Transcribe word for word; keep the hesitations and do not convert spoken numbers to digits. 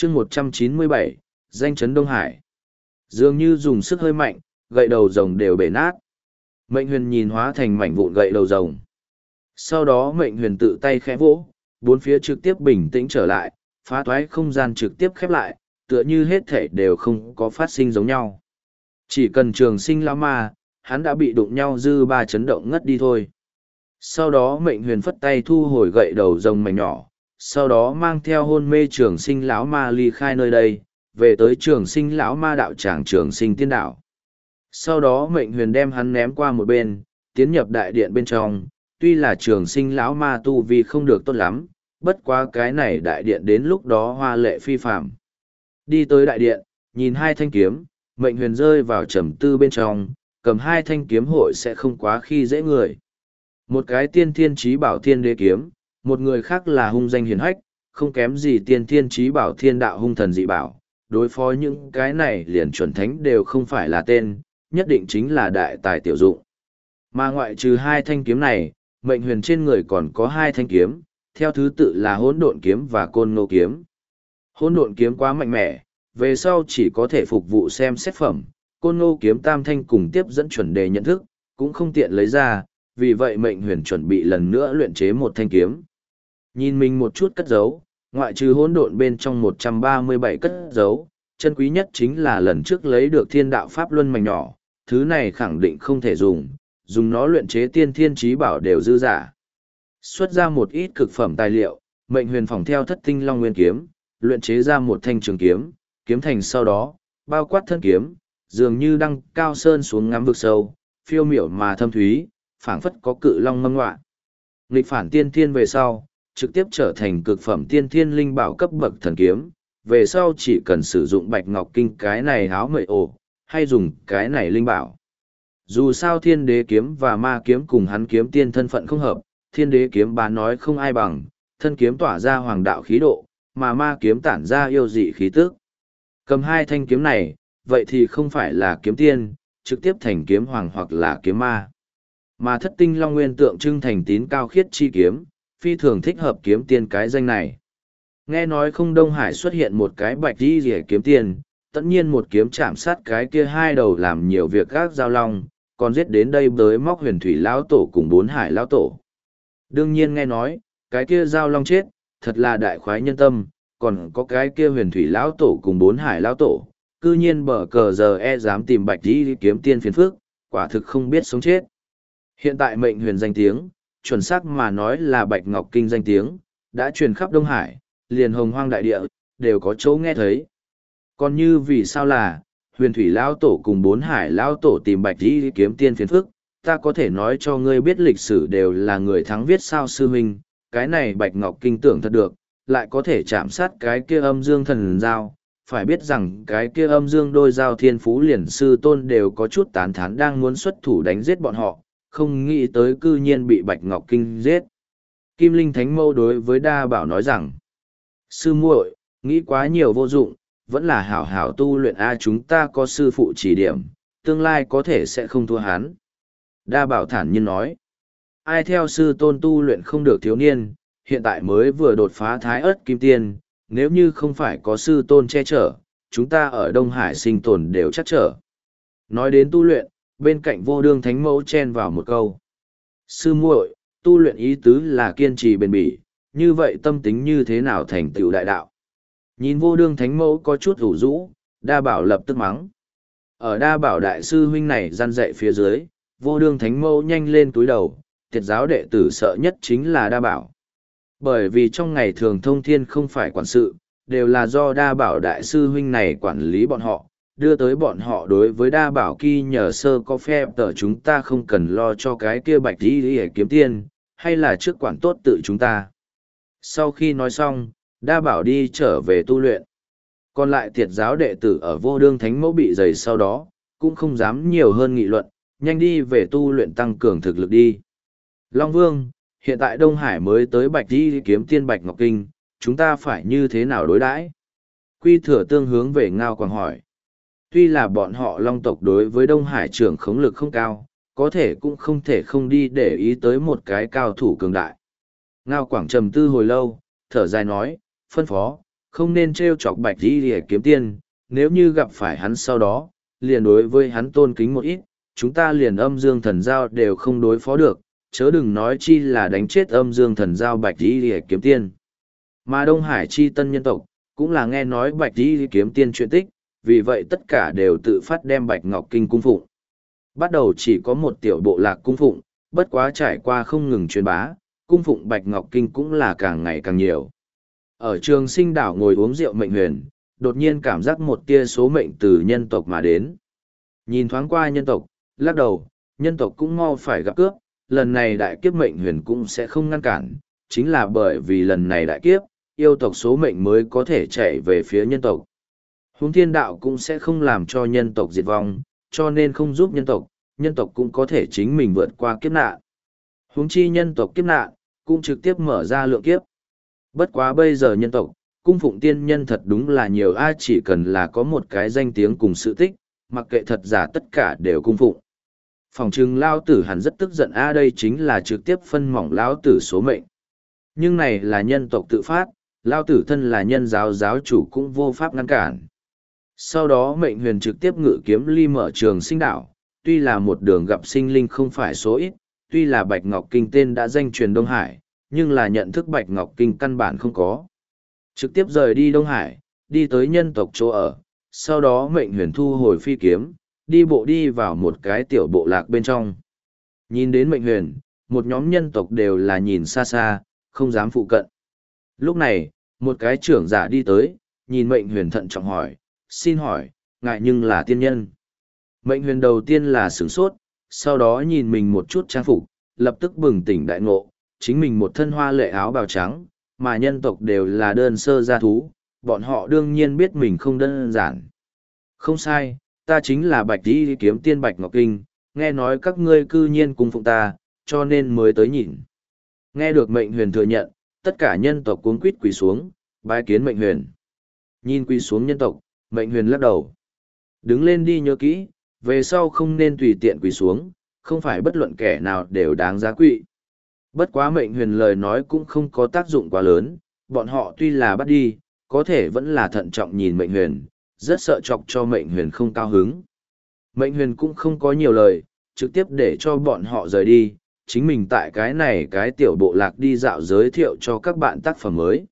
chương một trăm chín mươi bảy, danh chấn Đông Hải. Dường như dùng sức hơi mạnh, gậy đầu rồng đều bể nát. Mệnh huyền nhìn hóa thành mảnh vụn gậy đầu rồng. Sau đó mệnh huyền tự tay khẽ vỗ, bốn phía trực tiếp bình tĩnh trở lại, phá toái không gian trực tiếp khép lại, tựa như hết thể đều không có phát sinh giống nhau. Chỉ cần trường sinh lão ma, hắn đã bị đụng nhau dư ba chấn động ngất đi thôi. Sau đó mệnh huyền phất tay thu hồi gậy đầu rồng mảnh nhỏ, sau đó mang theo hôn mê trường sinh lão ma ly khai nơi đây, về tới trường sinh lão ma đạo tràng trường sinh tiên đạo. Sau đó mệnh huyền đem hắn ném qua một bên, tiến nhập đại điện bên trong, tuy là trường sinh lão ma tu vi không được tốt lắm, bất quá cái này đại điện đến lúc đó hoa lệ phi phạm. Đi tới đại điện, nhìn hai thanh kiếm, mệnh huyền rơi vào trầm tư bên trong, cầm hai thanh kiếm hội sẽ không quá khi dễ người. Một cái tiên thiên trí bảo thiên đế kiếm, một người khác là hung danh hiền hách, không kém gì tiên thiên trí bảo thiên đạo hung thần dị bảo. Đối phó những cái này liền chuẩn thánh đều không phải là tên, nhất định chính là đại tài tiểu dụng. Mà ngoại trừ hai thanh kiếm này, mệnh huyền trên người còn có hai thanh kiếm, theo thứ tự là hỗn độn kiếm và côn ngô kiếm. Hỗn độn kiếm quá mạnh mẽ, về sau chỉ có thể phục vụ xem xét phẩm, côn ngô kiếm tam thanh cùng tiếp dẫn chuẩn đề nhận thức, cũng không tiện lấy ra, vì vậy mệnh huyền chuẩn bị lần nữa luyện chế một thanh kiếm. Nhìn mình một chút cất giấu, ngoại trừ hỗn độn bên trong một trăm ba mươi bảy cất giấu, chân quý nhất chính là lần trước lấy được thiên đạo pháp luân mảnh nhỏ, thứ này khẳng định không thể dùng, dùng nó luyện chế tiên thiên trí bảo đều dư giả. Xuất ra một ít cực phẩm tài liệu, mệnh huyền phòng theo thất tinh long nguyên kiếm, luyện chế ra một thanh trường kiếm, kiếm thành sau đó, bao quát thân kiếm, dường như đăng cao sơn xuống ngắm vực sâu, phiêu miểu mà thâm thúy, phảng phất có cự long mâm ngoạ. Nghịch phản tiên thiên về sau, trực tiếp trở thành cực phẩm tiên thiên linh bảo cấp bậc thần kiếm, về sau chỉ cần sử dụng bạch ngọc kinh cái này háo mệ ổ, hay dùng cái này linh bảo. Dù sao thiên đế kiếm và ma kiếm cùng hắn kiếm tiên thân phận không hợp, thiên đế kiếm bá nói không ai bằng, thân kiếm tỏa ra hoàng đạo khí độ, mà ma kiếm tản ra yêu dị khí tức. Cầm hai thanh kiếm này, vậy thì không phải là kiếm tiên, trực tiếp thành kiếm hoàng hoặc là kiếm ma. Mà thất tinh long nguyên tượng trưng thành tín cao khiết chi kiếm, phi thường thích hợp kiếm tiên cái danh này. Nghe nói không Đông Hải xuất hiện một cái bạch đi rỉa kiếm tiên, tất nhiên một kiếm chạm sát cái kia hai đầu làm nhiều việc gác giao long, còn giết đến đây bới móc huyền thủy lão tổ cùng bốn hải lão tổ. Đương nhiên nghe nói, cái kia giao long chết, thật là đại khoái nhân tâm, còn có cái kia huyền thủy lão tổ cùng bốn hải lão tổ, cư nhiên bở cờ giờ e dám tìm bạch đi kiếm tiên phiền phước, quả thực không biết sống chết. Hiện tại mệnh huyền danh tiếng, chuẩn xác mà nói là bạch ngọc kinh danh tiếng, đã truyền khắp Đông Hải, liền hồng hoang đại địa, đều có chỗ nghe thấy. Còn như vì sao là, huyền thủy lão tổ cùng bốn hải lão tổ tìm bạch đi kiếm tiên phiền phức, ta có thể nói cho ngươi biết lịch sử đều là người thắng viết sao sư huynh, cái này bạch ngọc kinh tưởng thật được, lại có thể chạm sát cái kia âm dương thần giao. Phải biết rằng cái kia âm dương đôi giao thiên phú liền sư tôn đều có chút tán thán đang muốn xuất thủ đánh giết bọn họ, không nghĩ tới cư nhiên bị bạch ngọc kinh giết. Kim Linh Thánh Mâu đối với Đa Bảo nói rằng, sư muội, nghĩ quá nhiều vô dụng, vẫn là hảo hảo tu luyện A, chúng ta có sư phụ chỉ điểm, tương lai có thể sẽ không thua hắn. Đa Bảo thản nhiên nói, ai theo sư tôn tu luyện không được thiếu niên, hiện tại mới vừa đột phá thái ớt kim tiên, nếu như không phải có sư tôn che chở, chúng ta ở Đông Hải sinh tồn đều chắc trở. Nói đến tu luyện, bên cạnh vô đương thánh mẫu chen vào một câu. Sư muội, tu luyện ý tứ là kiên trì bền bỉ, như vậy tâm tính như thế nào thành tựu đại đạo. Nhìn vô đương thánh mẫu có chút ủ rũ, Đa Bảo lập tức mắng. Ở Đa Bảo đại sư huynh này gian dạy phía dưới, vô đương thánh mẫu nhanh lên túi đầu, tiệt giáo đệ tử sợ nhất chính là Đa Bảo. Bởi vì trong ngày thường thông thiên không phải quản sự, đều là do Đa Bảo đại sư huynh này quản lý bọn họ, đưa tới bọn họ đối với Đa Bảo Kỳ nhờ sơ có phép tờ chúng ta không cần lo cho cái kia bạch đi để kiếm tiền, hay là trước quản tốt tự chúng ta. Sau khi nói xong, Đa Bảo đi trở về tu luyện. Còn lại tiệt giáo đệ tử ở vô đương thánh mẫu bị dày sau đó, cũng không dám nhiều hơn nghị luận, nhanh đi về tu luyện tăng cường thực lực đi. Long Vương, hiện tại Đông Hải mới tới bạch đi kiếm tiên bạch ngọc kinh, chúng ta phải như thế nào đối đãi? Quy Thừa Tương hướng về Ngao Quảng hỏi. Tuy là bọn họ Long tộc đối với Đông Hải trưởng khống lực không cao, có thể cũng không thể không đi để ý tới một cái cao thủ cường đại. Ngao Quảng trầm tư hồi lâu, thở dài nói, phân phó, Không nên trêu chọc Bạch Y Lìa kiếm tiên, nếu như gặp phải hắn sau đó, liền đối với hắn tôn kính một ít, chúng ta liền âm dương thần giao đều không đối phó được, chớ đừng nói chi là đánh chết âm dương thần giao Bạch Y Lìa kiếm tiên. Mà Đông Hải chi tân nhân tộc, cũng là nghe nói Bạch Y Lìa kiếm tiên chuyện tích, vì vậy tất cả đều tự phát đem Bạch Ngọc Kinh cung phụng. Bắt đầu chỉ có một tiểu bộ lạc cung phụng, bất quá trải qua không ngừng truyền bá, cung phụng Bạch Ngọc Kinh cũng là càng ngày càng nhiều. Ở Trường Sinh đảo ngồi uống rượu Mệnh Huyền, đột nhiên cảm giác một tia số mệnh từ nhân tộc mà đến. Nhìn thoáng qua nhân tộc, lắc đầu, nhân tộc cũng mau phải gặp cướp, lần này đại kiếp Mệnh Huyền cũng sẽ không ngăn cản, chính là bởi vì lần này đại kiếp, yêu tộc số mệnh mới có thể chạy về phía nhân tộc. Huống thiên đạo cũng sẽ không làm cho nhân tộc diệt vong, cho nên không giúp nhân tộc, nhân tộc cũng có thể chính mình vượt qua kiếp nạn. Huống chi nhân tộc kiếp nạn, cũng trực tiếp mở ra lượng kiếp. Bất quá bây giờ nhân tộc, cung phụng tiên nhân thật đúng là nhiều ai chỉ cần là có một cái danh tiếng cùng sự tích, mặc kệ thật giả tất cả đều cung phụng. Phòng trừng lao tử hẳn rất tức giận a đây chính là trực tiếp phân mỏng lao tử số mệnh. Nhưng này là nhân tộc tự phát, lao tử thân là nhân giáo giáo chủ cũng vô pháp ngăn cản. Sau đó Mệnh Huyền trực tiếp ngự kiếm ly mở Trường Sinh đảo, tuy là một đường gặp sinh linh không phải số ít, tuy là Bạch Ngọc Kinh tên đã danh truyền Đông Hải, nhưng là nhận thức Bạch Ngọc Kinh căn bản không có. Trực tiếp rời đi Đông Hải, đi tới nhân tộc chỗ ở, sau đó Mệnh Huyền thu hồi phi kiếm, đi bộ đi vào một cái tiểu bộ lạc bên trong. Nhìn đến Mệnh Huyền, một nhóm nhân tộc đều là nhìn xa xa, không dám phụ cận. Lúc này, một cái trưởng giả đi tới, nhìn Mệnh Huyền thận trọng hỏi, xin hỏi, ngại nhưng là tiên nhân. Mệnh Huyền đầu tiên là sửng sốt, sau đó nhìn mình một chút trang phục, lập tức bừng tỉnh đại ngộ, chính mình một thân hoa lệ áo bào trắng, mà nhân tộc đều là đơn sơ gia thú, bọn họ đương nhiên biết mình không đơn giản. Không sai, ta chính là Bạch Y kiếm tiên Bạch Ngọc Kinh, nghe nói các ngươi cư nhiên cung phụng ta, cho nên mới tới nhìn. Nghe được Mệnh Huyền thừa nhận, tất cả nhân tộc cuống quýt quỳ xuống, bái kiến Mệnh Huyền. Nhìn quỳ xuống nhân tộc, Mệnh Huyền lắc đầu. Đứng lên đi nhớ kỹ, về sau không nên tùy tiện quỳ xuống, không phải bất luận kẻ nào đều đáng giá quỵ. Bất quá Mệnh Huyền lời nói cũng không có tác dụng quá lớn, bọn họ tuy là bắt đi, có thể vẫn là thận trọng nhìn Mệnh Huyền, rất sợ chọc cho Mệnh Huyền không cao hứng. Mệnh Huyền cũng không có nhiều lời, trực tiếp để cho bọn họ rời đi, chính mình tại cái này cái tiểu bộ lạc đi dạo giới thiệu cho các bạn tác phẩm mới.